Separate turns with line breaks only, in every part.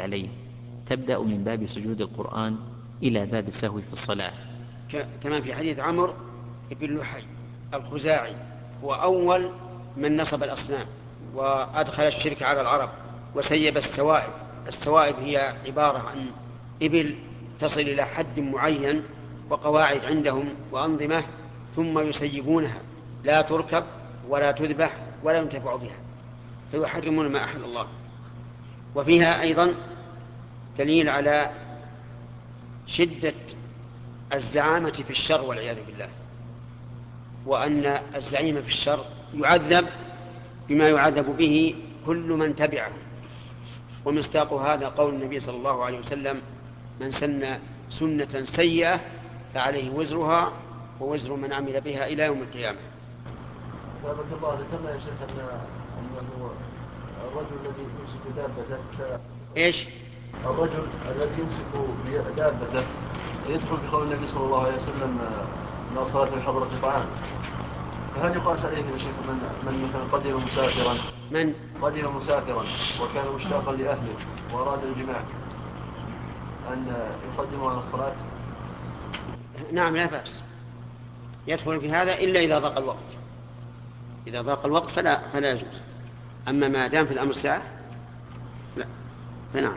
عليه تبدأ من باب سجود القرآن إلى باب السهو في الصلاة،
كما في حديث عمرو بن لحي الخزاعي، هو أول من نصب الأصنام وأدخل الشرك على العرب وسيب السوائب. السوائب هي عبارة عن إبل تصل إلى حد معين وقواعد عندهم وأنظمة، ثم يسيبونها لا تركب ولا تذبح ولا ينتفع بها، فيحرمون ما أحل الله. وفيها أيضا دليل على شدة الزعامة في الشر والعياذ بالله، وأن الزعيم في الشر يعذب بما يعذب به كل من تبعه. ومصداق هذا قول النبي صلى الله عليه وسلم: من سن سنة سيئة فعليه وزرها ووزر من عمل بها إلى يوم القيامة.
بارك الله. ذكرنا يا شيخ أنه الرجل الذي يمسك دابته
إيش؟
الرجل الذي يمسك دابته يدخل بقول النبي صلى الله عليه وسلم: لا صلاة في حضرة طعام. فهل يقاس عليه يا شيخ من مثلا قدم مسافرا،
من
قدم مسافرا وكان مشتاقا لأهله وأراد الجماع، أن يقدمه على الصلاة؟
نعم، لا بأس، يدخل في هذا إلا إذا ضاق الوقت. إذا ضاق الوقت فلا يجوز. أما ما دام في الأمر ساعة لا، فنعم.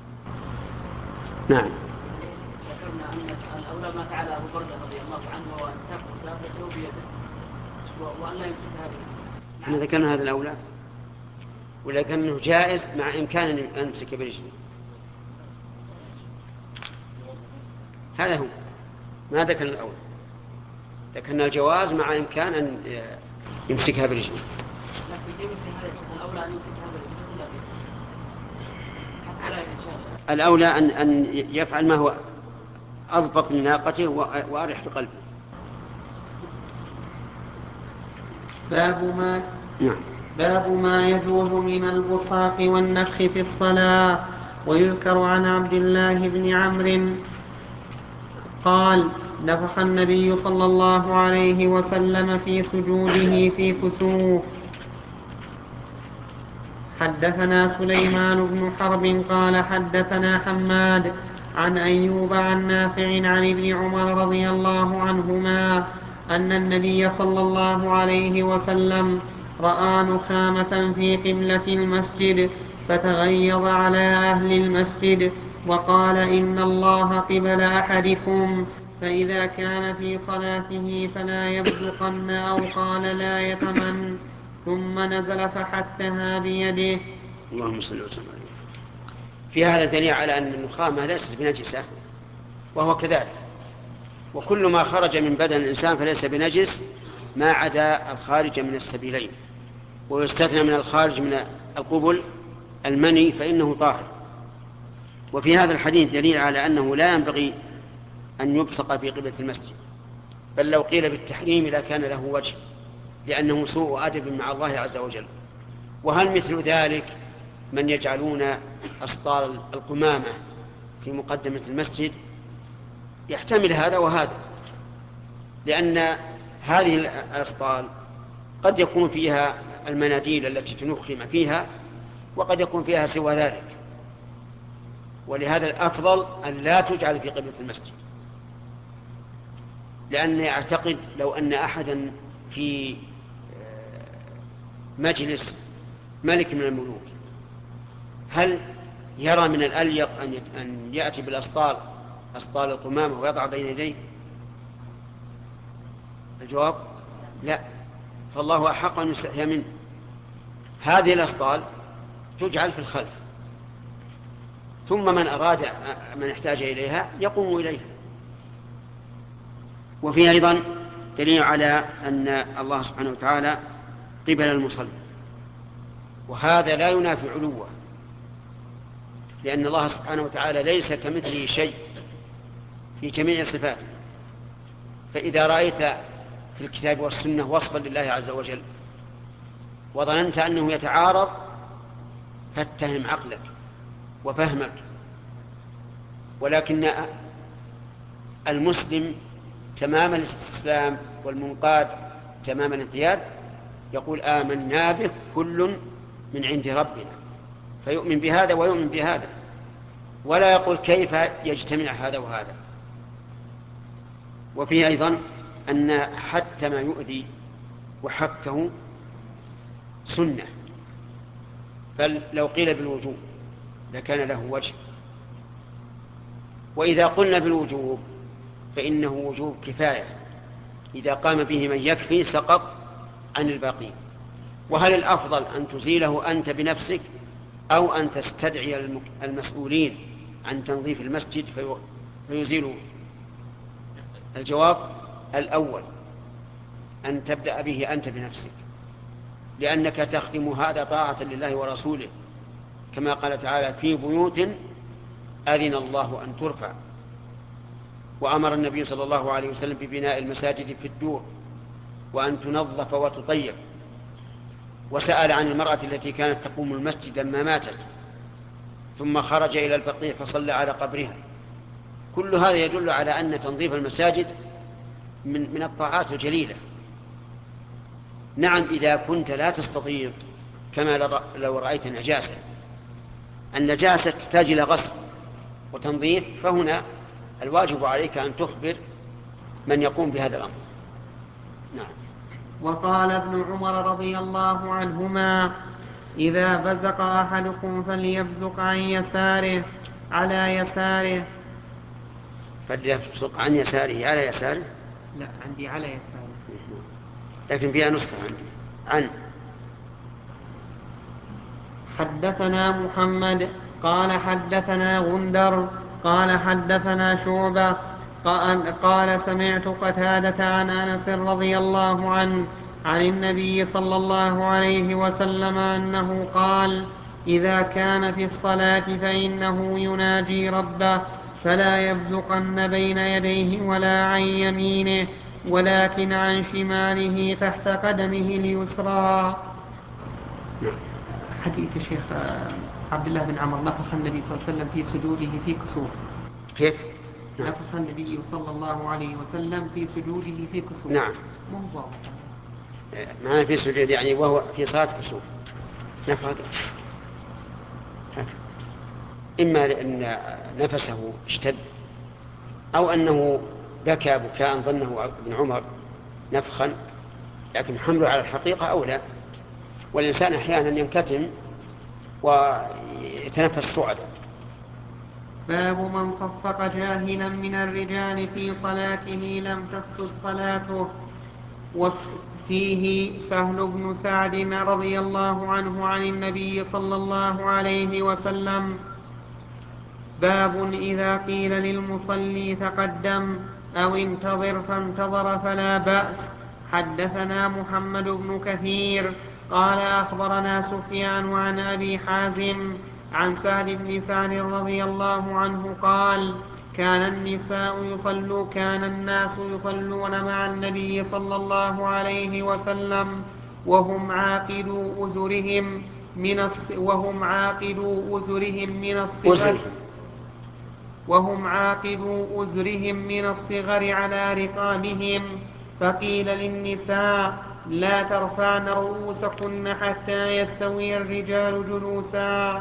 نعم.
ذكرنا أن الأولى ما فعل أبو بردة رضي الله عنه وأن ساق دابته بيده وأن لا يمسكها بيده.
احنا ذكرنا هذا الأولى، ولكنه جائز مع إمكان أن يمسك برجله. هذا هو، ما ذكرنا الأولى، ذكرنا الجواز مع إمكان أن يمسكها برجله.
لكن الأولى أن يمسكها برجله حتى لا يتشابه.
الأولى أن يفعل ما هو أضبط من ناقته وأريح لقلبه.
باب ما يجوز من البصاق والنفخ في الصلاة. ويذكر عن عبد الله بن عمرو قال: نفخ النبي صلى الله عليه وسلم في سجوده في كسوف. حدثنا سليمان بن حرب قال حدثنا حماد عن أيوب عن نافع عن ابن عمر رضي الله عنهما أن النبي صلى الله عليه وسلم رأى نخامة في قبلة المسجد فتغيظ على أهل المسجد وقال: إن الله قبل أحدكم، فإذا كان في صلاته فلا يبزقن، أو قال: لا يتمن. ثم نزل فحتها بيده.
اللهم صل وسلم عليه. في هذا دليل على أن النخامة ليست بنجسة، وهو كذلك. وكل ما خرج من بدن الإنسان فليس بنجس ما عدا الخارج من السبيلين، ويستثنى من الخارج من القبل المني فإنه طاهر. وفي هذا الحديث دليل على أنه لا ينبغي أن يبصق في قبلة المسجد، بل لو قيل بالتحريم لكان له وجه، لأنه سوء أدب مع الله عز وجل. وهل مثل ذلك من يجعلون أسطال القمامة في مقدمة المسجد؟ يحتمل هذا وهذا، لأن هذه الأسطال قد يكون فيها المناديل التي تنخم فيها، وقد يكون فيها سوى ذلك، ولهذا الأفضل أن لا تجعل في قبلة المسجد. لأني أعتقد لو أن أحدا في مجلس ملك من الملوك هل يرى من الأليق أن يأتي بالأسطال، أسطال القمامة، ويضع بين يديه؟ الجواب لا، فالله أحق أن يستحيا منه. هذه الأسطال تجعل في الخلف، ثم من احتاج إليها يقوم إليها. وفيه أيضا دليل على أن الله سبحانه وتعالى قبل المصلي، وهذا لا ينافي علوه، لأن الله سبحانه وتعالى ليس كمثله شيء في جميع صفاته. فإذا رأيت في الكتاب والسنة وصفا لله عز وجل وظننت أنه يتعارض فاتهم عقلك وفهمك. ولكن المسلم تمام الاستسلام والمنقاد تمام الانقياد يقول: آمنا به كل من عند ربنا، فيؤمن بهذا ويؤمن بهذا، ولا يقول كيف يجتمع هذا وهذا. وفيه أيضا أن حتى ما يؤذي وحكه سنة، فلو قيل بالوجوب لكان له وجه. وإذا قلنا بالوجوب فإنه وجوب كفاية، إذا قام به من يكفي سقط عن الباقين. وهل الأفضل أن تزيله أنت بنفسك أو أن تستدعي المسؤولين عن تنظيف المسجد فيزيلوا؟ الجواب الأول، أن تبدأ به أنت بنفسك، لأنك تخدم هذا طاعة لله ورسوله، كما قال تعالى في بيوت أذن الله أن ترفع. وأمر النبي صلى الله عليه وسلم ببناء المساجد في الدور وأن تنظف وتطيب. وسأل عن المرأة التي كانت تقوم المسجد لما ماتت ثم خرج إلى البقيع فصلى على قبرها. كل هذا يدل على أن تنظيف المساجد من الطاعات الجليلة. نعم، إذا كنت لا تستطيع، كما لو رأيت نجاسة، النجاسة تحتاج إلى غسل وتنظيف، فهنا الواجب عليك أن تخبر من يقوم بهذا الأمر. نعم.
وقال ابن عمر رضي الله عنهما: إذا بزق أحدكم فليبزق عن يساره على يساره.
فليبزق عن يساره على يساره؟
لا، عندي على يساره،
لكن فيها نسخة عندي عن.
حدثنا محمد قال حدثنا غندر قال حدثنا شعبة قال سمعت قتادة عن أنس رضي الله عنه عن النبي صلى الله عليه وسلم أنه قال: إذا كان في الصلاة فإنه يناجي ربه فلا يبزقن بين يديه ولا عن يمينه ولكن عن شماله تحت قدمه اليسرى. حديث الشيخ عبد الله بن عمر: نفخ النبي صلى الله عليه وسلم في سجوده في كسوف.
كيف؟
نفخ النبي صلى الله عليه وسلم في سجوده في كسوف.
نعم.
موضوع
معنى في سجود يعني وهو في صلاة كسوف. نفخ إما لأن نفسه اشتد أو أنه بكى بكاء ظنه ابن عمر نفخا، لكن حمله على الحقيقة أولى. والإنسان أحيانا ينكتم ويتنفس صعدا.
باب من صفق جاهلا من الرجال في صلاته لم تفسد صلاته. وفيه سهل بن سعد رضي الله عنه عن النبي صلى الله عليه وسلم: باب إذا قيل للمصلي تقدم أو انتظر فانتظر فلا بأس. حدثنا محمد بن كثير قال أخبرنا سفيان عن أبي حازم عن سهل بن سعد رضي الله عنه قال: كان الناس يصلون مع النبي صلى الله عليه وسلم وهم عاقدو أزرهم من الصغر على رقابهم، فقيل للنساء: لا ترفعن رؤوسكن حتى يستوي الرجال جلوسا.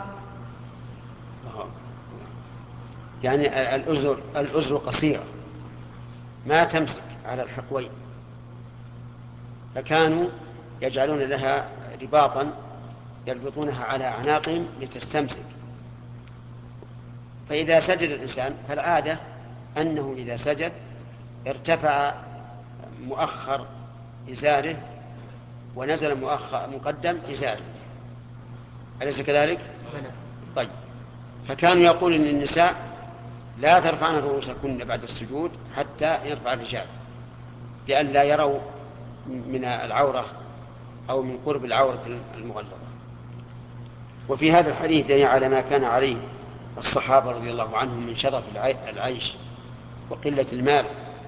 يعني الأزر قصيرة ما تمسك على الحقوين، فكانوا يجعلون لها رباطا يربطونها على أعناقهم لتستمسك. فإذا سجد الإنسان فالعادة أنه إذا سجد ارتفع مؤخر إزاره ونزل مقدم إزاره، أليس كذلك؟ طيب، فكانوا يقول إن النساء لا ترفعن رؤوسكن بعد السجود حتى يرفع الرجال، لئلا يروا من العورة أو من قرب العورة المغلظة. وفي هذا الحديث يعني على ما كان عليه الصحابة رضي الله عنهم من شرف العيش وقلة المال.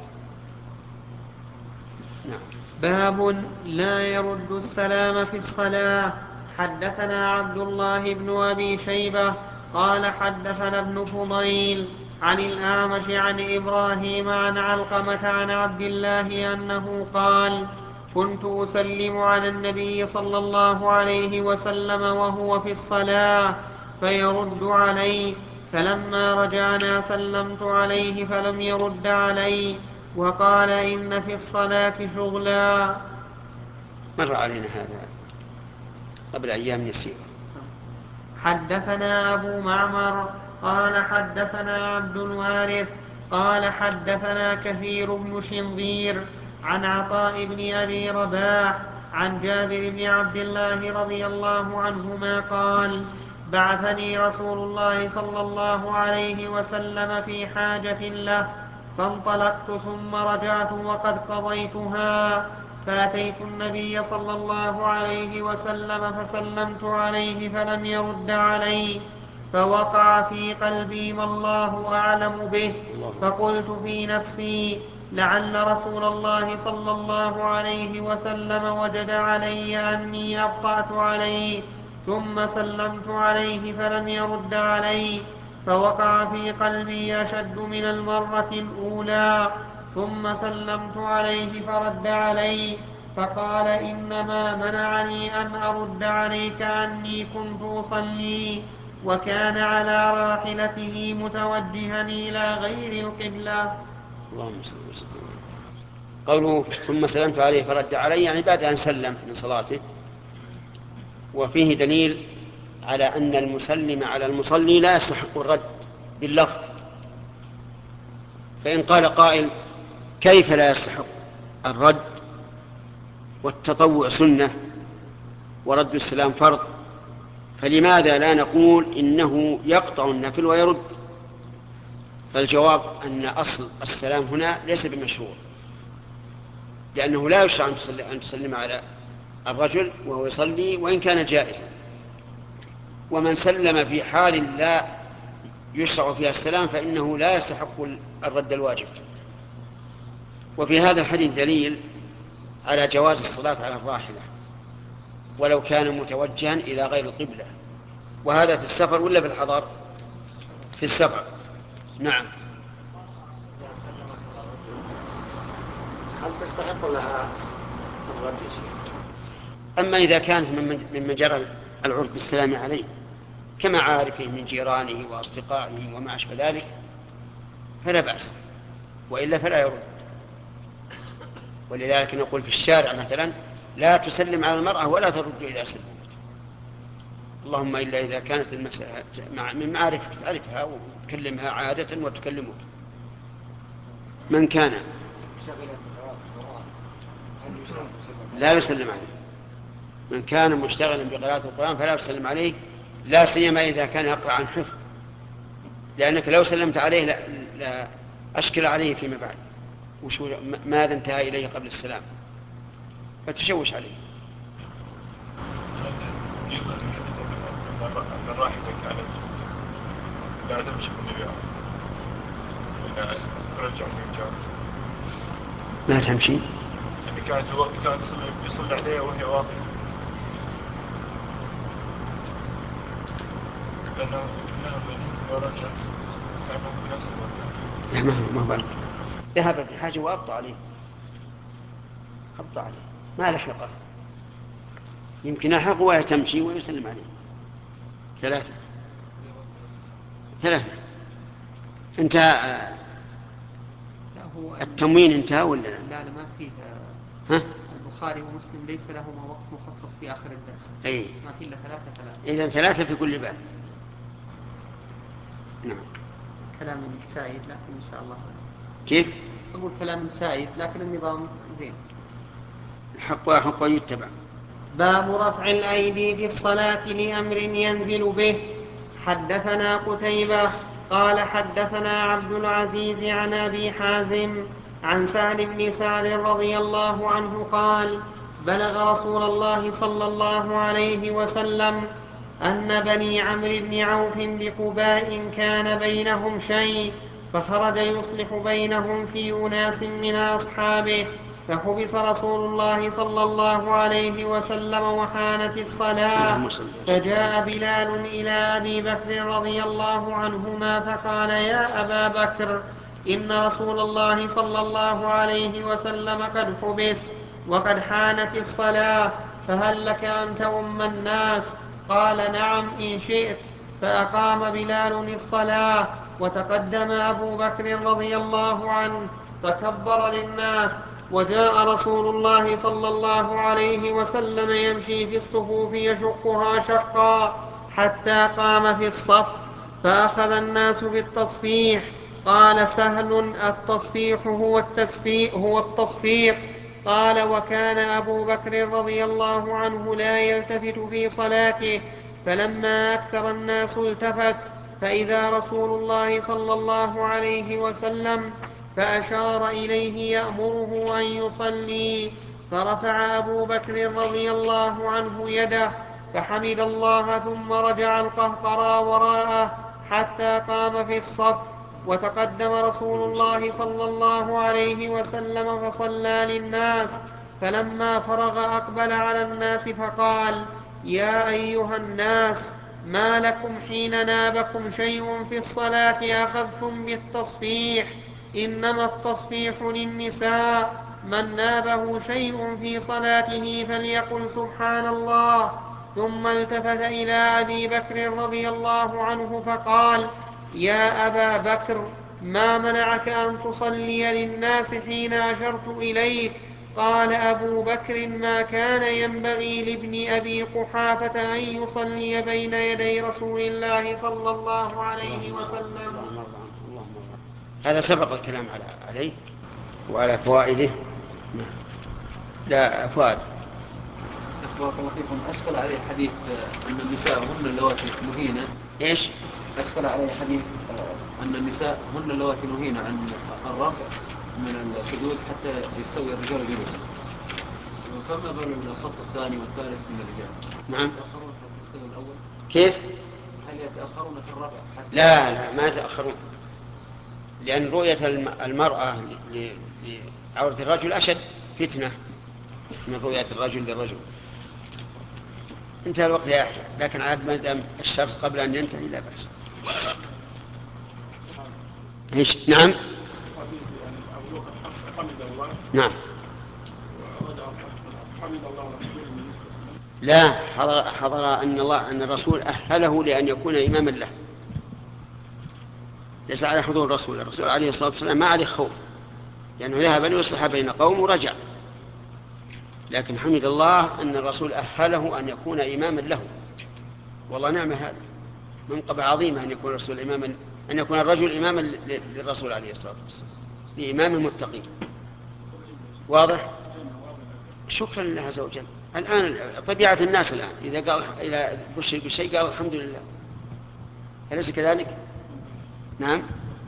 نعم.
باب لا يرد السلام في الصلاة. حدثنا عبد الله بن أبي شيبة قال حدثنا ابن فضيل عن الأعمش عن إبراهيم عن علقمة عن عبد الله أنه قال: كنت أسلم على النبي صلى الله عليه وسلم وهو في الصلاة فيرد علي، فلما رجعنا سلمت عليه فلم يرد علي وقال إن في الصلاة شغلا.
مر علينا هذا قبل أيام يسيرة.
حدثنا أبو معمر قال حدثنا عبد الوارث قال حدثنا كثير بن شنظير عن عطاء بن أبي رباح عن جابر بن عبد الله رضي الله عنهما قال بعثني رسول الله صلى الله عليه وسلم في حاجة له فانطلقت ثم رجعت وقد قضيتها فأتيت النبي صلى الله عليه وسلم فسلمت عليه فلم يرد علي فوقع في قلبي ما الله أعلم به فقلت في نفسي لعل رسول الله صلى الله عليه وسلم وجد علي أني أبطأت عليه ثم سلمت عليه فلم يرد علي فوقع في قلبي أشد من المرة الأولى ثم سلمت عليه فرد علي فقال إنما منعني أن أرد عليك أني كنت أصلي وكان على راحلته متوجها إلى غير القبلة.
اللهم صل وسلم. قوله ثم سلمت عليه فرد علي يعني بعد أن سلم من صلاته، وفيه دليل على أن المسلم على المصلي لا يستحق الرد باللفظ. فإن قال قائل كيف لا يستحق الرد والتطوع سنة ورد السلام فرض، فلماذا لا نقول إنه يقطع النفل ويرد؟ فالجواب أن أصل السلام هنا ليس بمشروع، لأنه لا يشرع أن تسلم على الرجل وهو يصلي وإن كان جائزا، ومن سلم في حال لا يشرع فيها السلام فإنه لا يستحق الرد الواجب. وفي هذا الحديث دليل على جواز الصلاة على الراحلة ولو كان متوجها إلى غير القبلة، وهذا في السفر ولا في الحضر؟ في السفر. نعم.
هل تستحق لها الرد؟
أما إذا كانت ممن جرى العرف بالسلام عليه كمعارفه من جيرانه وأصدقائه وما أشبه ذلك فلا بأس، وإلا فلا يرد. ولذلك نقول في الشارع مثلا لا تسلم على المرأة ولا ترد إذا سلمت، اللهم إلا إذا كانت المسألة من معارفك تعرفها وتكلمها عادة وتكلمك. من كان لا يسلم عليه، من كان مشتغلا بقراءة القرآن فلا يسلم عليه، لا سيما إذا كان يقرأ عن حفظ، لأنك لو سلمت عليه لا أشكل عليه فيما بعد ماذا انتهى إليه قبل السلام فتشوش عليه.
أن راحتك كانت لا تمشي بالنبيع وإن رجع من جاء
ما تمشي
يعني كانت الوقت كانت يصلي عليها وهي واقفة، لأنه ذهب ورجع كانوا في نفس الوقت.
ما هو ذهب في حاجة وأبطأ عليه ما لحقه، يمكن أحق وهي تمشي ويسلم عليه. ثلاثة انتهى التموين انتهى ولا
لا ما فيه. البخاري ومسلم ليس لهما وقت مخصص في آخر الدرس. ما فيه إلا ثلاثة.
إذن ثلاثة في كل باب. نعم.
كلام سائد لكن إن شاء الله.
كيف؟
أقول كلام سائد لكن النظام زين.
الحق يتبع.
باب رفع الأيدي في الصلاة لأمر ينزل به. حدثنا قتيبة قال حدثنا عبد العزيز عن أبي حازم عن سهل بن سعد رضي الله عنه قال بلغ رسول الله صلى الله عليه وسلم أن بني عمرو بن عوف بقباء كان بينهم شيء فخرج يصلح بينهم في أناس من أصحابه فحبس رسول الله صلى الله عليه وسلم وحانت الصلاة فجاء بلال إلى أبي بكر رضي الله عنهما فقال يا أبا بكر إن رسول الله صلى الله عليه وسلم قد حبس وقد حانت الصلاة فهل لك أن تؤم الناس؟ قال نعم إن شئت. فأقام بلال الصلاة وتقدم أبو بكر رضي الله عنه فكبر للناس، وجاء رسول الله صلى الله عليه وسلم يمشي في الصفوف يشقها شقا حتى قام في الصف، فأخذ الناس بالتصفيح. قال سهل: التصفيح هو التصفيق. قال: وكان أبو بكر رضي الله عنه لا يلتفت في صلاته، فلما أكثر الناس التفت فإذا رسول الله صلى الله عليه وسلم، فأشار إليه يأمره أن يصلي، فرفع أبو بكر رضي الله عنه يده فحمد الله ثم رجع القهقرى وراءه حتى قام في الصف، وتقدم رسول الله صلى الله عليه وسلم فصلى للناس، فلما فرغ أقبل على الناس فقال: يا أيها الناس، ما لكم حين نابكم شيء في الصلاة أخذتم بالتصفيح؟ إنما التصفيح للنساء، من نابه شيء في صلاته فليقل سبحان الله. ثم التفت إلى أبي بكر رضي الله عنه فقال: يا أبا بكر، ما منعك أن تصلي للناس حين أشرت إليك؟ قال أبو بكر: ما كان ينبغي لابن أبي قحافة أن يصلي بين يدي رسول الله صلى الله عليه وسلم.
هذا سبق الكلام عليه وعلى فوائده. لا فؤاد.
بارك الله فيكم. أشكل عليه حديث أن النساء هن اللواتي نهين.
إيش؟
أشكل عليه حديث أن النساء هن اللواتي نهين عن الرفع من السجود حتى يستوي الرجال جلوسا. فما بال الصف الثاني والثالث من الرجال؟
نعم.
يتأخرون في السجود الأول؟
كيف؟
هل يتأخرون في الرفع حتى؟
لا ما يتأخرون، لأن رؤية المرأة لعورة الرجل أشد فتنة من رؤية الرجل للرجل. انتهى الوقت يا أحيى، لكن عاد ما دام الشرط قبل أن ينتهي لا بأس. إيش؟ نعم. نعم. لا، حضر أن الرسول أهله لأن يكون إماما له، ليس على حضور الرسول عليه الصلاة والسلام ما عليه خوف، لأنه ذهب ليصلح بين قوم ورجع، لكن حمد الله أن الرسول أهله أن يكون إماما له. والله نعم، هذا منقبة عظيمة أن يكون الرسول إماما، أن يكون الرجل إماما للرسول عليه الصلاة والسلام، لإمام المتقين. واضح؟ شكرا لله عز وجل. الآن طبيعة الناس الآن إذا قال إلى بشر بشيء قال الحمد لله، أليس كذلك؟ نعم.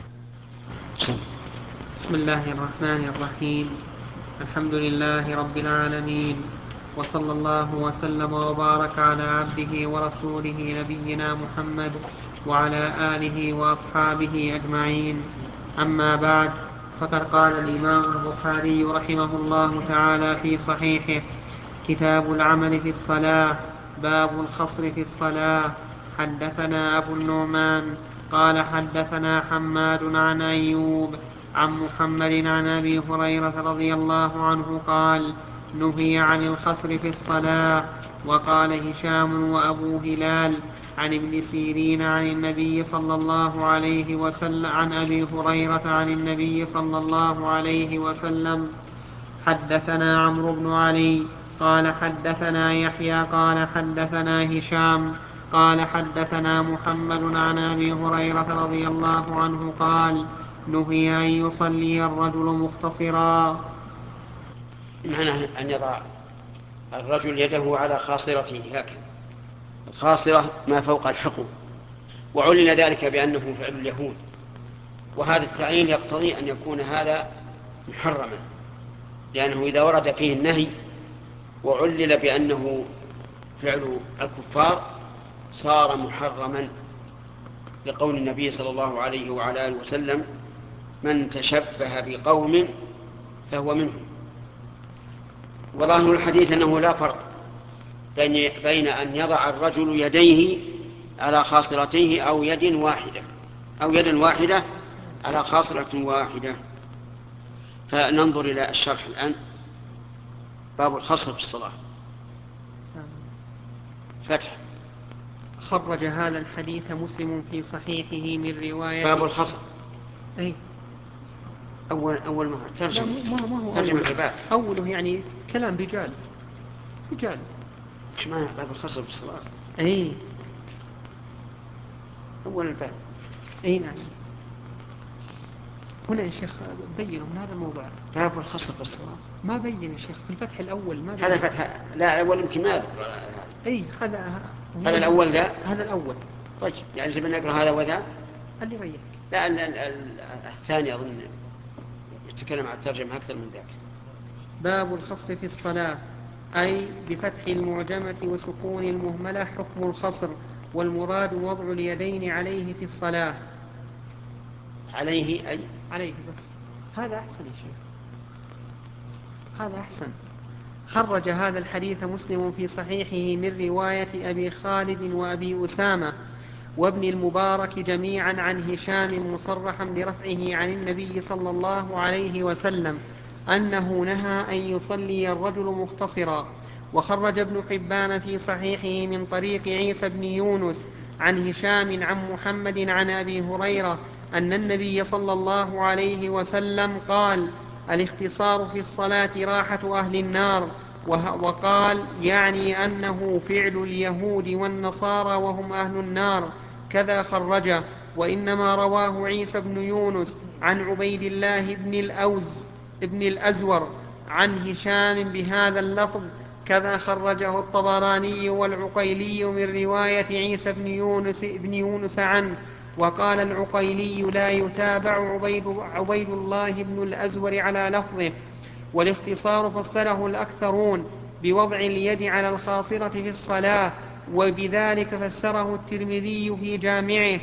بسم الله الرحمن الرحيم. الحمد لله رب العالمين، وصلى الله وسلم وبارك على عبده ورسوله نبينا محمد وعلى آله وأصحابه أجمعين. أما بعد، فقد قال الإمام البخاري رحمه الله تعالى في صحيحه: كتاب العمل في الصلاة، باب الخصر في الصلاة. حدثنا أبو النعمان قال حدثنا حماد عن أيوب عن محمد عن أبي هريرة رضي الله عنه قال: نهي عن الخصر في الصلاة. وقال هشام وأبو هلال عن ابن سيرين عن النبي صلى الله عليه وسلم عن أبي هريرة عن النبي صلى الله عليه وسلم. حدثنا عمرو بن علي قال حدثنا يحيى قال حدثنا هشام قال حدثنا محمد عن أبي هريرة رضي الله عنه قال: نهي أن يصلي الرجل مختصرا.
معنى أن يضع الرجل يده على خاصرته هكذا، الخاصرة ما فوق الحقوق، وعلل ذلك بأنه فعل اليهود، وهذا التعيين يقتضي أن يكون هذا محرما، لأنه إذا ورد فيه النهي وعلل بأنه فعل الكفار صار محرما، لقول النبي صلى الله عليه وعلى آله وسلم: من تشبه بقوم فهو منهم. وظاهر الحديث أنه لا فرق بين أن يضع الرجل يديه على خاصرتيه أو يد واحدة على خاصرة واحدة. فننظر إلى الشرح الآن. باب الخصر في الصلاة. فتح.
خرج هذا الحديث مسلم في صحيحه من رواية
باب الخصم.
أي
أول ما ترجم
ما هو
ترجمة الباب
أوله يعني كلام رجال.
إيش معنى باب الخصم في الصلاة؟
أي
أول الباب.
أي نعم. هنا يا شيخ بينوا من هذا الموضوع.
باب الخصم في الصلاة
ما بين يا شيخ في الفتح الأول ما بين.
هذا فتح لا الأول يمكن ما أذكر.
أي هذا
الأول ذا.
هذا الأول.
طيب يعني جبنا نقرأ هذا وذا.
اللي ريح.
لا الثاني أظن يتكلم عن الترجمة أكثر من ذاك.
باب الخصر في الصلاة أي بفتح المعجمة وسكون المهملة حكم الخصر، والمراد وضع اليدين عليه في الصلاة.
عليه أي
عليه بس هذا أحسن يا شيخ، هذا أحسن. خرج هذا الحديث مسلم في صحيحه من رواية أبي خالد وأبي أسامة وابن المبارك جميعا عن هشام مصرحا برفعه عن النبي صلى الله عليه وسلم أنه نهى أن يصلي الرجل مختصرا. وخرج ابن حبان في صحيحه من طريق عيسى بن يونس عن هشام عن محمد عن أبي هريرة أن النبي صلى الله عليه وسلم قال: الاختصار في الصلاة راحة أهل النار. وقال يعني أنه فعل اليهود والنصارى وهم أهل النار. كذا خرجه. وإنما رواه عيسى بن يونس عن عبيد الله بن الأزور عن هشام بهذا اللفظ. كذا خرجه الطبراني والعقيلي من رواية عيسى بن يونس عنه. وقال العقيلي لا يتابع عبيد الله بن الأزور على لفظه. والاختصار فسره الأكثرون بوضع اليد على الخاصرة في الصلاة، وبذلك فسره الترمذي في جامعه،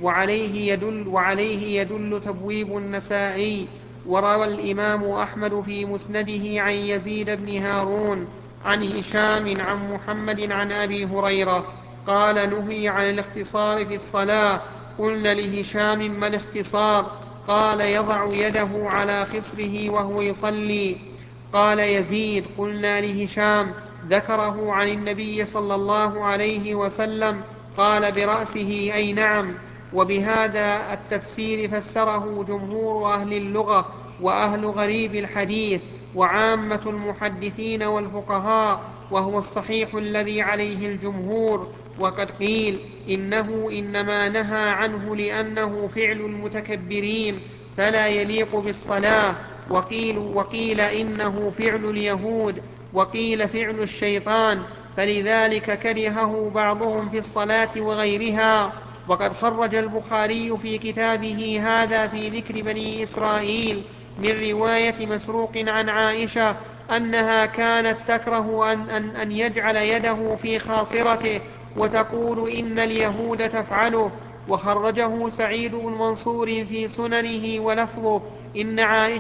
وعليه يدل تبويب النسائي. وروى الإمام أحمد في مسنده عن يزيد بن هارون عن هشام عن محمد عن أبي هريرة قال: نهي عن الاختصار في الصلاة. قلنا لهشام: ما الاختصار؟ قال: يضع يده على خصره وهو يصلي. قال يزيد: قلنا لهشام: ذكره عن النبي صلى الله عليه وسلم. قال: برأسه أي نعم. وبهذا التفسير فسره جمهور أهل اللغة وأهل غريب الحديث وعامة المحدثين والفقهاء، وهو الصحيح الذي عليه الجمهور. وقد قيل إنه إنما نهى عنه لأنه فعل المتكبرين فلا يليق بالصلاة. وقيل إنه فعل اليهود، وقيل فعل الشيطان، فلذلك كرهه بعضهم في الصلاة وغيرها. وقد خرج البخاري في كتابه هذا في ذكر بني إسرائيل من رواية مسروق عن عائشة أنها كانت تكره أن يجعل يده في خاصرته وتقول إن اليهود تفعله. وخرجه سعيد بن منصور في سننه ولفظه: إن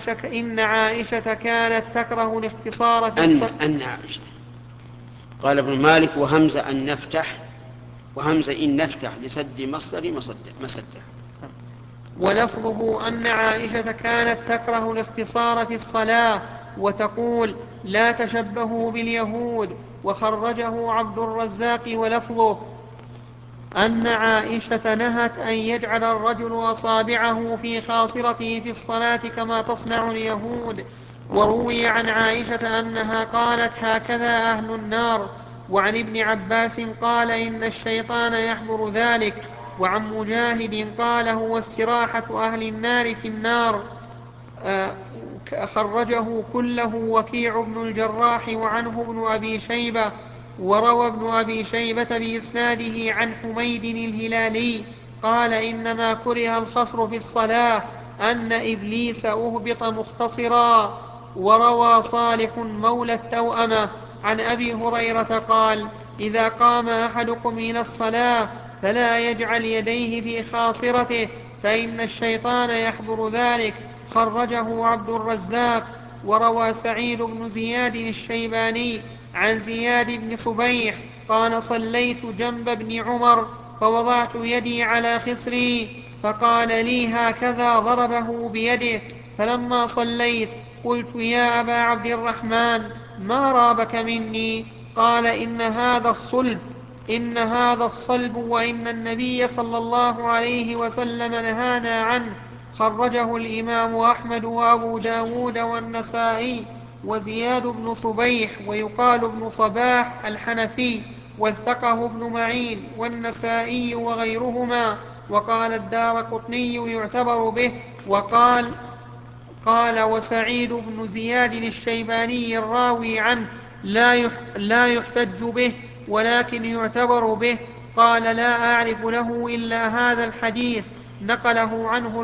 عائشة كانت تكره الاختصار في الصلاة.
أن عائشة قال ابن مالك: وهمزة أن نفتح، وهمزة إن نفتح لسد مصدر مسده.
ولفظه أن عائشة كانت تكره الاختصار في الصلاة وتقول: لا تشبهوا باليهود. وخرجه عبد الرزاق ولفظه أن عائشة نهت أن يجعل الرجل أصابعه في خاصرته في الصلاة كما تصنع اليهود. وروي عن عائشة أنها قالت: هكذا أهل النار. وعن ابن عباس قال: إن الشيطان يحضر ذلك. وعن مجاهد قال: هو استراحة أهل النار في النار. خرجه كله وكيع بن الجراح وعنه ابن أبي شيبة. وروى ابن أبي شيبة بإسناده عن حميد الهلالي قال: إنما كره الخصر في الصلاة أن إبليس أهبط مختصرا. وروى صالح مولى التوأمة عن أبي هريرة قال: إذا قام أحدكم إلى الصلاة فلا يجعل يديه في خاصرته فإن الشيطان يحضر ذلك. خرجه عبد الرزاق. وروى سعيد بن زياد الشيباني عن زياد بن صبيح قال: صليت جنب ابن عمر فوضعت يدي على خصري فقال لي: هكذا. ضربه بيده. فلما صليت قلت: يا أبا عبد الرحمن، ما رابك مني؟ قال: إن هذا الصلب إن هذا الصلب وإن النبي صلى الله عليه وسلم نهانا عنه. خرجه الإمام أحمد وأبو داود والنسائي وزياد بن صبيح ويقال ابن صباح الحنفي، وثقه ابن معين والنسائي وغيرهما. وقال الدارقطني يعتبر به. قال وسعيد بن زياد الشيباني الراوي عنه لا يحتج به ولكن يعتبر به. قال لا أعرف له إلا هذا الحديث، نقله عنه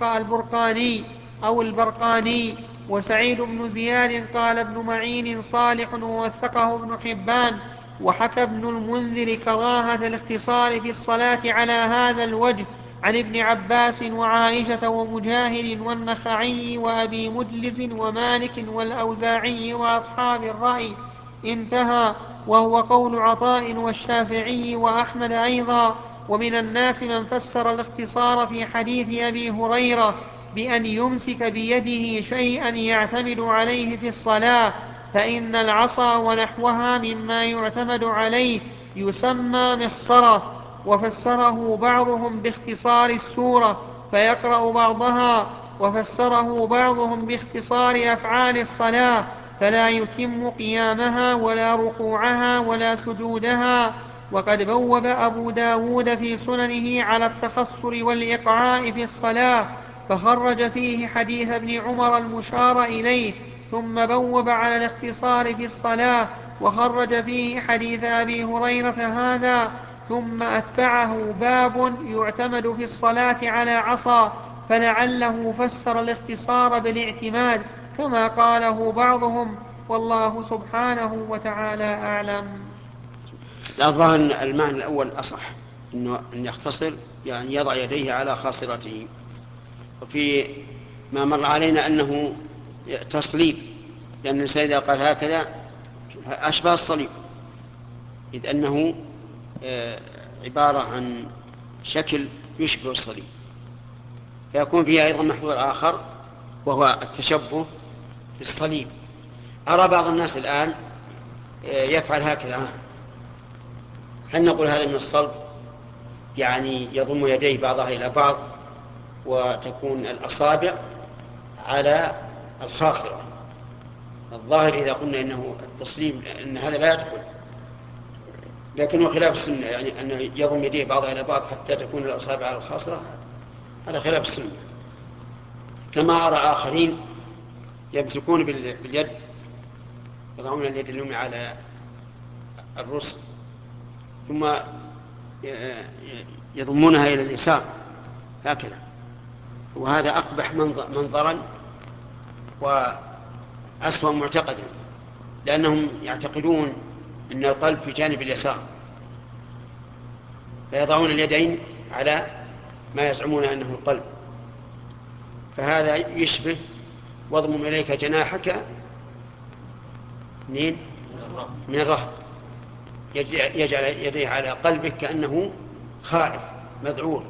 البرقاني. وسعيد بن زياد قال ابن معين صالح ووثقه ابن حبان. وحكى ابن المنذر كراهة الاختصار في الصلاة على هذا الوجه عن ابن عباس وعائشة ومجاهد والنخعي وأبي مجلس ومالك والأوزاعي وأصحاب الرأي. انتهى. وهو قول عطاء والشافعي وأحمد أيضا. ومن الناس من فسر الاختصار في حديث أبي هريرة بأن يمسك بيده شيئا يعتمد عليه في الصلاة، فإن العصا ونحوها مما يعتمد عليه يسمى مخصرة. وفسره بعضهم باختصار السورة فيقرأ بعضها، وفسره بعضهم باختصار أفعال الصلاة فلا يتم قيامها ولا ركوعها ولا سجودها. وقد بوب أبو داود في سننه على التخصر والإقعاء في الصلاة، فخرج فيه حديث ابن عمر المشار إليه، ثم بوب على الاختصار في الصلاة وخرج فيه حديث أبي هريرة هذا، ثم أتبعه باب يعتمد في الصلاة على عصا، فلعله فسر الاختصار بالاعتماد كما قاله بعضهم، والله سبحانه وتعالى أعلم.
الظاهر أن المعنى الأول أصح، أن يختصر يعني يضع يديه على خاصرته. وفي ما مر علينا أنه تصليب، لأن الإنسان إذا قال هكذا أشبه الصليب، إذ أنه عبارة عن شكل يشبه الصليب، فيكون فيها أيضا محور آخر وهو التشبه بالصليب. أرى بعض الناس الآن يفعل هكذا. هل نقول هذا من الصلب؟ يعني يضم يديه بعضها إلى بعض وتكون الأصابع على الخاصرة. الظاهر إذا قلنا إنه التصليب أن هذا لا يدخل، لكنه خلاف السنة، يعني أنه يضم يديه بعضها إلى بعض حتى تكون الأصابع على الخاصرة، هذا خلاف السنة. كما أرى آخرين يمسكون باليد، يضعون اليد اليمنى على الرسل ثم يضمونها إلى اليسار هكذا، وهذا أقبح منظرا وأسوأ معتقدا، لأنهم يعتقدون أن القلب في جانب اليسار، فيضعون اليدين على ما يزعمون أنه القلب، فهذا يشبه واضمم إليك جناحك من الرهب، يجعل يديه على قلبك كأنه خائف مذعور،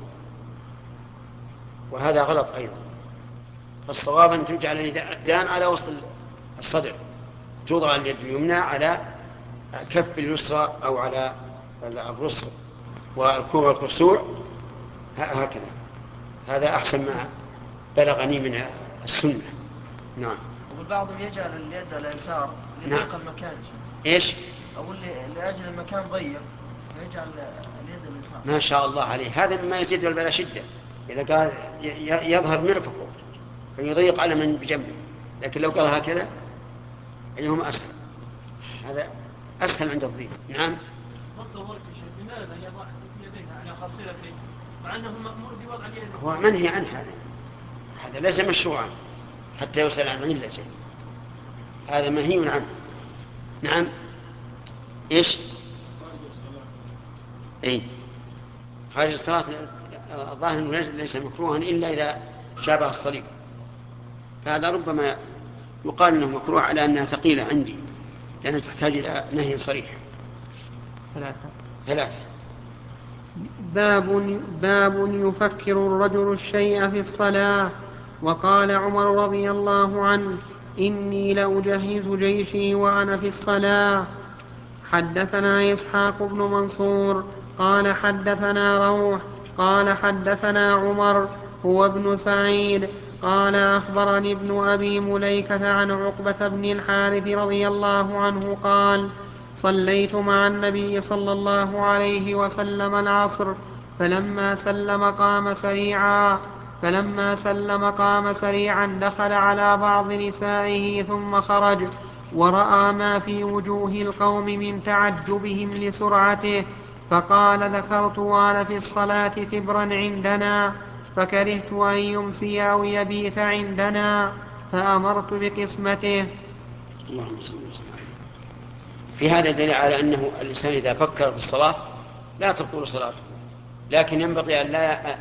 وهذا غلط أيضا. فالصواب أن تجعل اليدان على وسط الصدر، توضع اليد اليمنى على كف اليسرى أو على الرسغ والكوع والكسوع هكذا. هذا أحسن ما بلغني من السنة. نعم.
والبعض يجعل اليد على اليسار لضيق المكان.
إيش؟
أقول لأجل المكان ضيق يجعل اليد اليسار.
ما شاء الله عليه، هذا مما يزيد والبلا شدة. إذا قال يظهر مرفقه فيضيق على من بجنبه، لكن لو قال هكذا أيهما أسهل؟ هذا أسهل عند الضيق. نعم.
لماذا يضع يديه على خاصرته مع أنه مأمور بوضع اليد؟
هو منهي عن هذا ليس مشروعا حتى يسأل عن علته، هذا منهي عنه. نعم. إيش؟ أي خارج الصلاة الظاهر أنه ليس مكروها إلا إذا شابه الصليب، فهذا ربما يقال أنه مكروه على أنها ثقيلة عندي، لأنها تحتاج إلى نهي صريح. 3.
باب يفكر الرجل الشيء في الصلاة. وقال عمر رضي الله عنه: إني لأجهز جيشي وأنا في الصلاة، حدثنا إسحاق بن منصور قال حدثنا روح قال حدثنا عمر هو ابن سعيد قال أخبرني ابن أبي مليكة عن عقبة بن الحارث رضي الله عنه قال صليت مع النبي صلى الله عليه وسلم العصر فلما سلم قام سريعا دخل على بعض نسائه ثم خرج ورأى ما في وجوه القوم من تعجبهم لسرعته فقال ذكرت وأنا في الصلاة تبرا عندنا فكرهت أن يمسي أو يبيت عندنا فأمرت بقسمته.
اللهم صل وسلم. في هذا دليل على أنه الإنسان إذا فكر في الصلاة لا تبطل صلاته، لكن ينبغي أن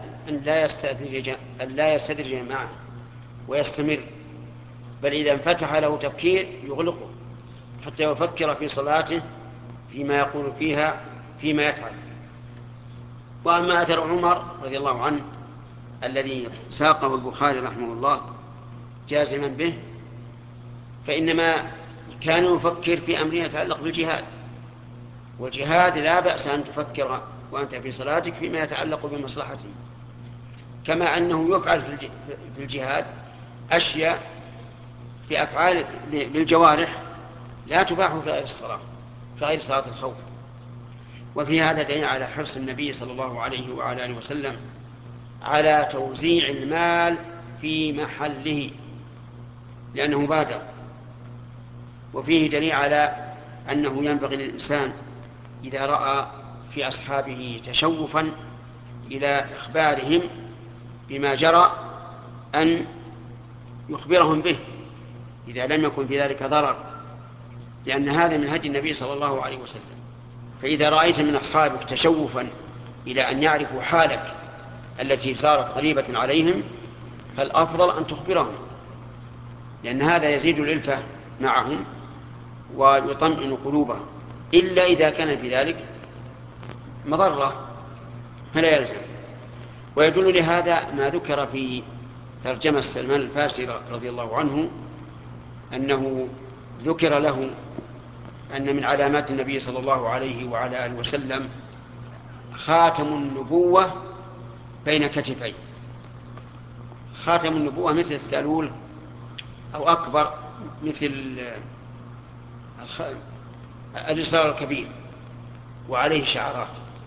لا يستدرج معه ويستمر، بل إذا انفتح له تفكير يغلقه حتى يفكر في صلاته فيما يقول فيها فيما يفعل. وأما أثر عمر رضي الله عنه الذي ساقه البخاري رحمه الله جازما به، فإنما كان يفكر في أمر يتعلق بالجهاد، والجهاد لا بأس أن تفكر وأنت في صلاتك فيما يتعلق بمصلحته، كما أنه يفعل في الجهاد أشياء في أفعال بالجوارح لا تباح في غير الصلاة، في غير صلاة الخوف. وفي هذا دليل على حرص النبي صلى الله عليه وعلى آله وسلم على توزيع المال في محله لأنه بادر. وفيه دليل على أنه ينبغي للإنسان إذا رأى في أصحابه تشوفا إلى إخبارهم بما جرى أن يخبرهم به إذا لم يكن في ذلك ضرر، لأن هذا من هدي النبي صلى الله عليه وسلم. فإذا رأيت من أصحابك تشوفا إلى أن يعرفوا حالك التي صارت قريبة عليهم فالأفضل أن تخبرهم، لأن هذا يزيد الألفة معهم ويطمئن قلوبهم، إلا إذا كان في ذلك مضرة فلا يلزم. ويدل لهذا ما ذكر في ترجمة سلمان الفارسي رضي الله عنه أنه ذكر له أن من علامات النبي صلى الله عليه وعلى آله وسلم خاتم النبوة بين كتفيه. خاتم النبوة مثل الثالول أو أكبر مثل الإصرار الكبير وعليه شعرات،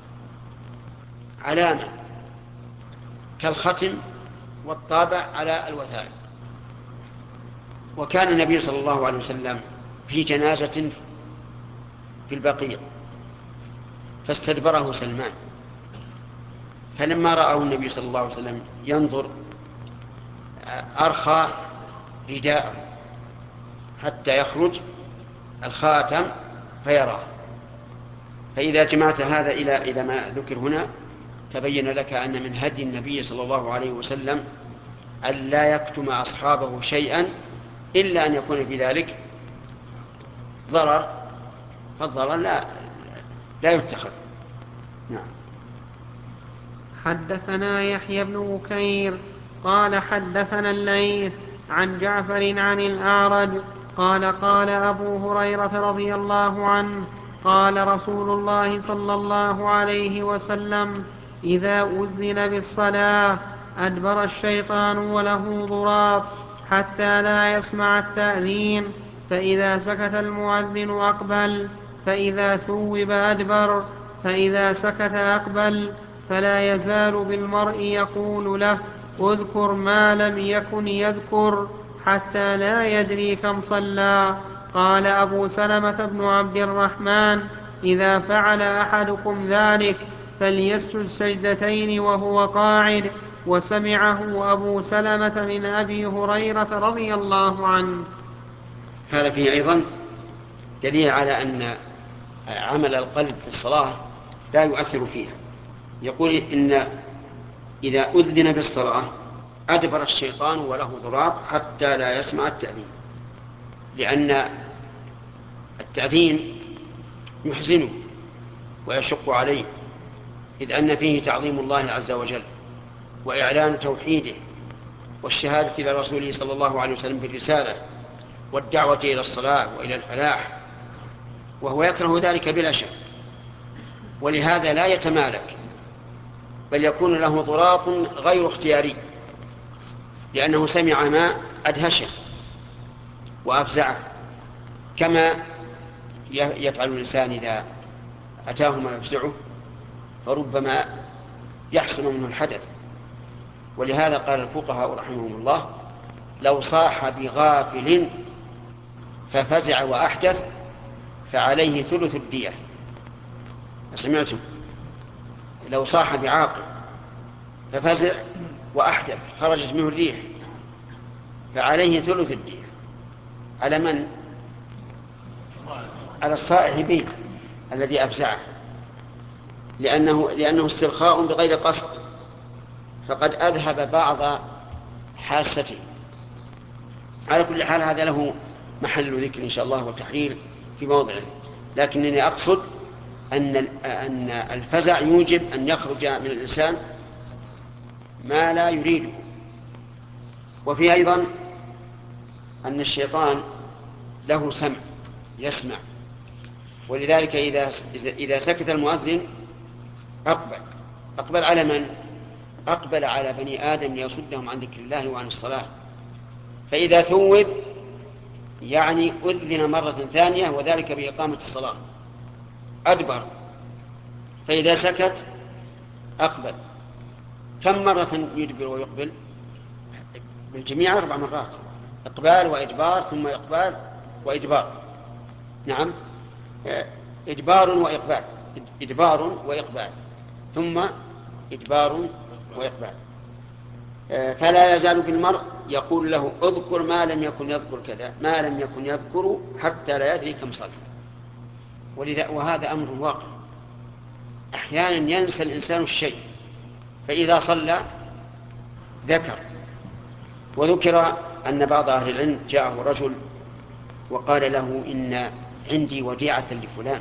علامة كالختم والطابع على الوثائق. وكان النبي صلى الله عليه وسلم في جنازة في البقيع فاستدبره سلمان، فلما رآه النبي صلى الله عليه وسلم ينظر أرخى رداءه حتى يخرج الخاتم فيراه. فإذا جمعت هذا إلى ما ذكر هنا تبين لك أن من هدي النبي صلى الله عليه وسلم أن لا يكتم أصحابه شيئا إلا أن يكون في ذلك ضرر، فالضرر لا يتخذ. نعم.
حدثنا يحيى بن بكير قال حدثنا الليث عن جعفر عن الأعرج قال قال أبو هريرة رضي الله عنه قال رسول الله صلى الله عليه وسلم إذا أذن بالصلاة أدبر الشيطان وله ضراط حتى لا يسمع التأذين، فإذا سكت المؤذن أقبل، فإذا ثوب أدبر، فإذا سكت أقبل، فلا يزال بالمرء يقول له اذكر ما لم يكن يذكر حتى لا يدري كم صلى. قال أبو سلمة بن عبد الرحمن إذا فعل أحدكم ذلك فليسجد سجدتين وهو قاعد. وسمعه أبو سلمة من أبي هريرة رضي الله عنه.
هذا فيه أيضا دليل على أن عمل القلب في الصلاة لا يؤثر فيها. يقول إن إذا أذن بالصلاة أدبر الشيطان وله ضراط حتى لا يسمع التأذين، لأن التأذين يحزنه ويشق عليه، إذ أن فيه تعظيم الله عز وجل وإعلان توحيده والشهادة إلى رسوله صلى الله عليه وسلم بالرسالة والدعوة إلى الصلاة وإلى الفلاح وهو يكره ذلك بلا شك، ولهذا لا يتمالك، بل يكون له ضراط غير اختياري، لأنه سمع ما أدهشه وأفزعه، كما يفعل الإنسان إذا أتاه ما يفزعه فربما يحصل منه الحدث. ولهذا قال الفقهاء رحمهم الله: لو صاح بغافل ففزع وأحدث فعليه ثلث الدية. سمعتم؟ لو صاح بعاقل ففزع وأحدث خرجت منه الريح فعليه ثلث الدية. على من؟ على الصائح به الذي أفزعه، لأنه استرخاء بغير قصد، فقد أذهب بعض حاسته. على كل حال هذا له محل ذكر إن شاء الله وتحرير في موضعه، لكنني أقصد أن الفزع يوجب أن يخرج من الإنسان ما لا يريده. وفي أيضا أن الشيطان له سمع يسمع، ولذلك إذا سكت المؤذن أقبل على من؟ أقبل على بني آدم ليصدهم عن ذكر الله وعن الصلاة. فإذا ثوب يعني أذن مرة ثانية، وذلك بإقامة الصلاة، أدبر. فإذا سكت أقبل. كم مرة يدبر ويقبل؟ بالجميع 4 مرات، إقبال وإدبار ثم إقبال وإدبار. نعم، إدبار وإقبال، إدبار وإقبال ثم إدبار وإقبال. فلا يزال بالمرء يقول له: اذكر ما لم يكن يذكر كذا، ما لم يكن يذكر حتى لا يدري كم صلى. وهذا أمر واقع، أحيانا ينسى الإنسان الشيء، فإذا صلى ذكر. وذكر أن بعض أهل العلم جاءه رجل وقال له: إن عندي وديعة لفلان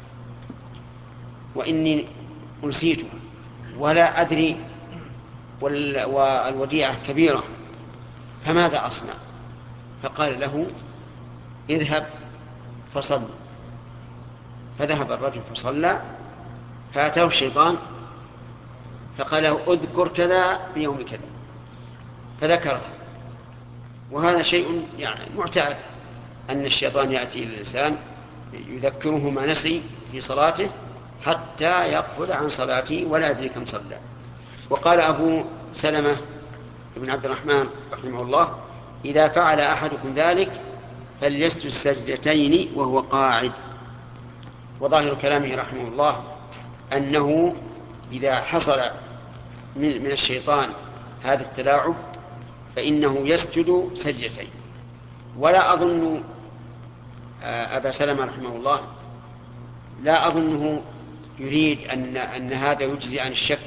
وإني أنسيتها ولا أدري، والوديعة كبيرة، فماذا أصنع؟ فقال له: اذهب فصل. فذهب الرجل فصلى، فأتاه الشيطان فقال له: اذكر كذا بيوم كذا، فذكره. وهذا شيء يعني معتاد، أن الشيطان يأتي إلى الإنسان يذكره ما نسي في صلاته حتى يقبل عن صلاته ولا يدري كم صلى. وقال أبو سلمة بن عبد الرحمن رحمه الله: إذا فعل أحدكم ذلك فليسجد سجدتين وهو قاعد. وظاهر كلامه رحمه الله أنه إذا حصل من الشيطان هذا التلاعب فإنه يسجد سجدتين. ولا أظن أبا سلمة رحمه الله لا أظنه يريد أن هذا يجزي عن الشك،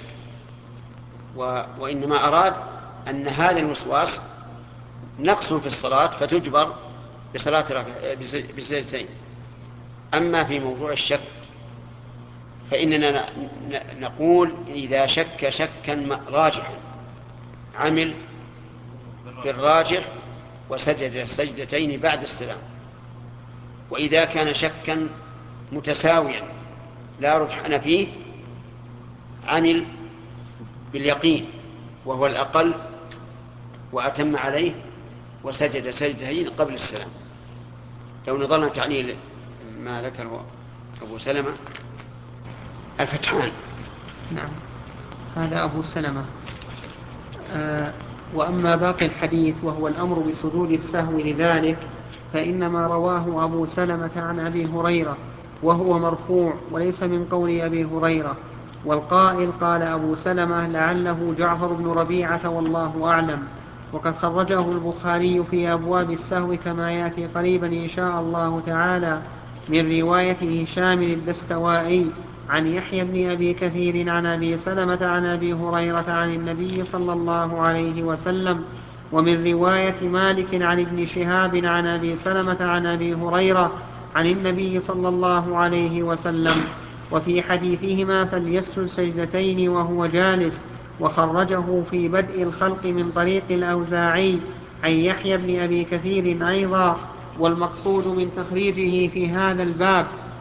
وإنما أراد أن هذا الوسواس نقص في الصلاة فتجبر بسجدتين. أما في موضوع الشك فإننا نقول: إذا شك شكا راجحا عمل بالراجح وسجد السجدتين بعد السلام. وإذا كان شكا متساويا لا رجحان فيه عمل باليقين وهو الأقل وأتم عليه وسجد سجدتين قبل السلام. لو نظرنا تعليل ما ذكره أبو سلمة الفتحان.
نعم، هذا أبو سلمة. وأما باقي الحديث وهو الأمر بسجود السهو لذلك فإنما رواه أبو سلمة عن أبي هريرة وهو مرفوع وليس من قول أبي هريرة. والقائل قال أبو سلمة لعله جعفر بن ربيعة والله أعلم. وقد خرجه البخاري في أبواب السهو كما يأتي قريبا إن شاء الله تعالى من رواية هشام الدستوائي عن يحيى بن أبي كثير عن أبي سلمة عن أبي هريرة عن النبي صلى الله عليه وسلم، ومن رواية مالك عن ابن شهاب عن أبي سلمة عن أبي هريرة عن النبي صلى الله عليه وسلم. وفي حديثهما فليسجد سجدتين وهو جالس. وخرجه في بدء الخلق من طريق الأوزاعي عن يحيى بن أبي كثير أيضا. والمقصود من تخريجه في هذا الباب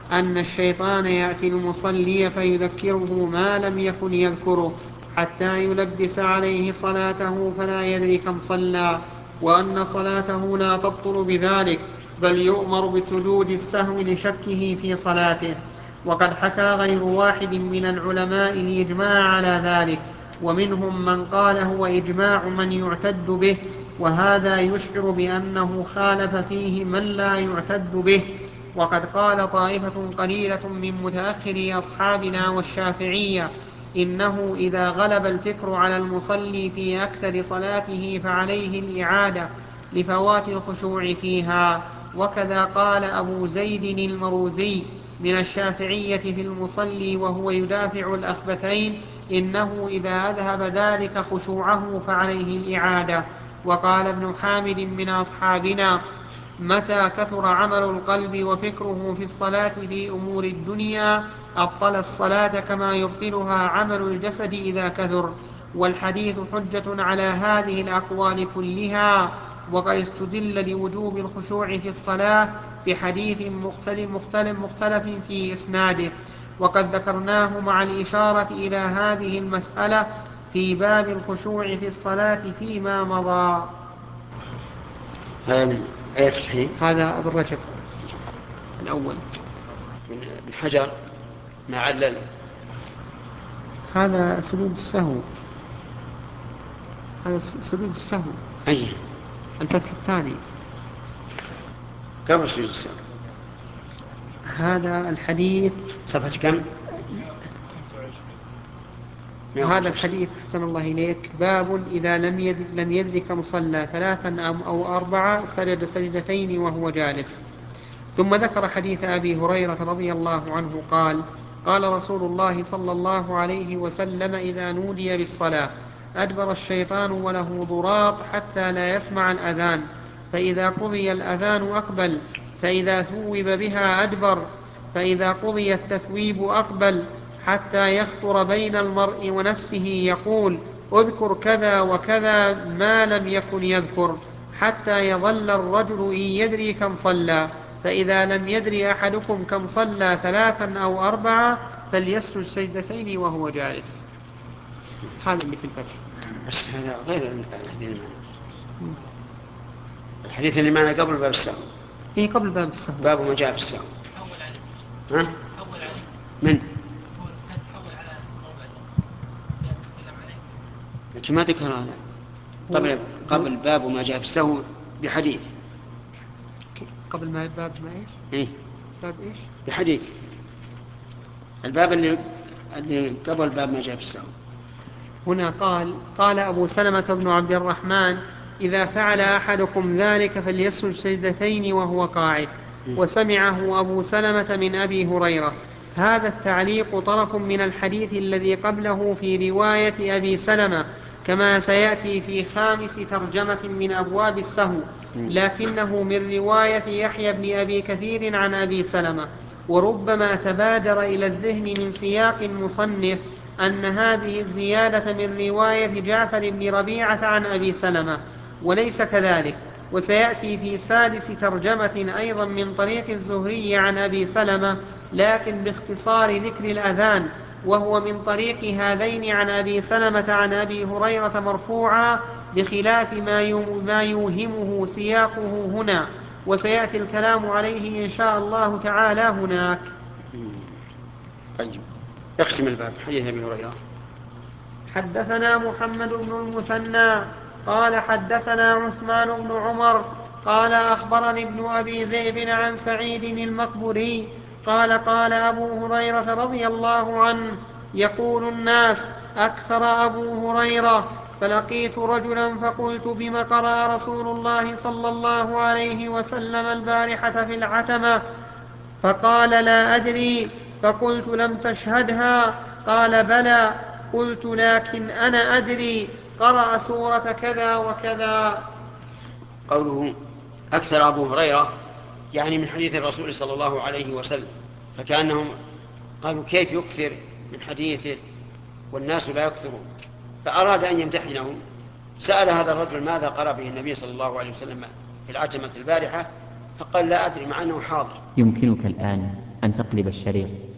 أن الشيطان يأتي المصلي فيذكره ما لم يكن يذكره حتى يلبس عليه صلاته فلا يدري كم صلى، وأن صلاته لا تبطل بذلك بل يؤمر بسجود السهو لشكه في صلاته. وقد حكى غير واحد من العلماء الإجماع على ذلك، ومنهم من قال هو إجماع من يعتد به، وهذا يشعر بأنه خالف فيه من لا يعتد به. وقد قال طائفة قليلة من متأخري أصحابنا والشافعية إنه إذا غلب الفكر على المصلي في أكثر صلاته فعليه الإعادة لفوات الخشوع فيها. وكذا قال أبو زيد المروزي من الشافعية في المصلي وهو يدافع الأخبثين إنه إذا أذهب ذلك خشوعه فعليه الإعادة. وقال ابن حامد من أصحابنا متى كثر عمل القلب وفكره في الصلاة في أمور الدنيا أبطل الصلاة كما يبطلها عمل الجسد إذا كثر. والحديث حجة على هذه الأقوال كلها. وقد استدل لوجوب الخشوع في الصلاة بحديث مختلف في إسناده، وقد ذكرناه مع الإشارة إلى هذه المسألة في باب الخشوع في الصلاة فيما مضى. هذا ابن رجب الأول
من حجر ما علل.
هذا سجود السهو، هذا سجود السهو.
أي
الفتح الثاني
قبل سجود السهو.
هذا الحديث
صفحة كم؟
هذا الحديث حسن الله إليك باب إذا لم يدرك كم صلى 3 أو 4 سجد سجدتين وهو جالس. ثم ذكر حديث أبي هريرة رضي الله عنه قال قال رسول الله صلى الله عليه وسلم إذا نودي بالصلاة أدبر الشيطان وله ضراط حتى لا يسمع الأذان، فإذا قضي الأذان أقبل، فإذا ثوب بها أدبر، فإذا قضي التثويب أقبل، حتى يخطر بين المرء ونفسه يقول اذكر كذا وكذا ما لم يكن يذكر، حتى يظل الرجل إن يدري كم صلى، فإذا لم يدري أحدكم كم صلى 3 أو 4 فليسجد سجدتين وهو جالس. هذا اللي في الفتح.
بس هذا غير الحديث المعنى. الحديث اللي معنا قبل باب السهو.
إيه قبل باب السهو.
باب ما جاء في السهو. ها؟ من؟ لكن ما ذكر هذا قبل باب ما جاء في السهو بحديث.
قبل ما باب ما إيش؟
إيه؟
باب إيش؟
بحديث. الباب اللي قبل باب ما جاء في السهو.
هنا قال أبو سلمة بن عبد الرحمن إذا فعل أحدكم ذلك فليسجد سجدتين وهو قاعد، وسمعه أبو سلمة من أبي هريرة. هذا التعليق طرف من الحديث الذي قبله في رواية أبي سلمة كما سيأتي في 5 ترجمة من أبواب السهو، لكنه من رواية يحيى بن أبي كثير عن أبي سلمة. وربما تبادر إلى الذهن من سياق المصنف أن هذه الزيادة من رواية جعفر بن ربيعة عن أبي سلمة، وليس كذلك. وسيأتي في 6 ترجمة أيضا من طريق الزهري عن أبي سلمة لكن باختصار ذكر الأذان، وهو من طريق هذين عن أبي سلمة عن أبي هريرة مرفوعا بخلاف ما يوهمه سياقه هنا، وسيأتي الكلام عليه إن شاء الله تعالى هناك.
طيب اقسم الباب. حديث أبي هريرة.
حدثنا محمد بن المثنى قال حدثنا عثمان بن عمر قال أخبرني ابن أبي ذئب عن سعيد المقبري قال قال أبو هريرة رضي الله عنه يقول الناس أكثر أبو هريرة، فلقيت رجلا فقلت بما قرأ رسول الله صلى الله عليه وسلم البارحة في العتمة؟ فقال لا أدري. فقلت لم تشهدها؟ قال بلى. قلت لكن أنا أدري قرأ سورة كذا وكذا.
قوله أكثر أبو هريرة يعني من حديث الرسول صلى الله عليه وسلم، فكأنهم قالوا كيف يكثر من حديثه والناس لا يكثرون، فأراد أن يمتحنهم. سأل هذا الرجل ماذا قرأ به النبي صلى الله عليه وسلم في العتمة البارحة، فقال لا أدري مع أنه حاضر.
يمكنك الآن أن تقلب الشريط.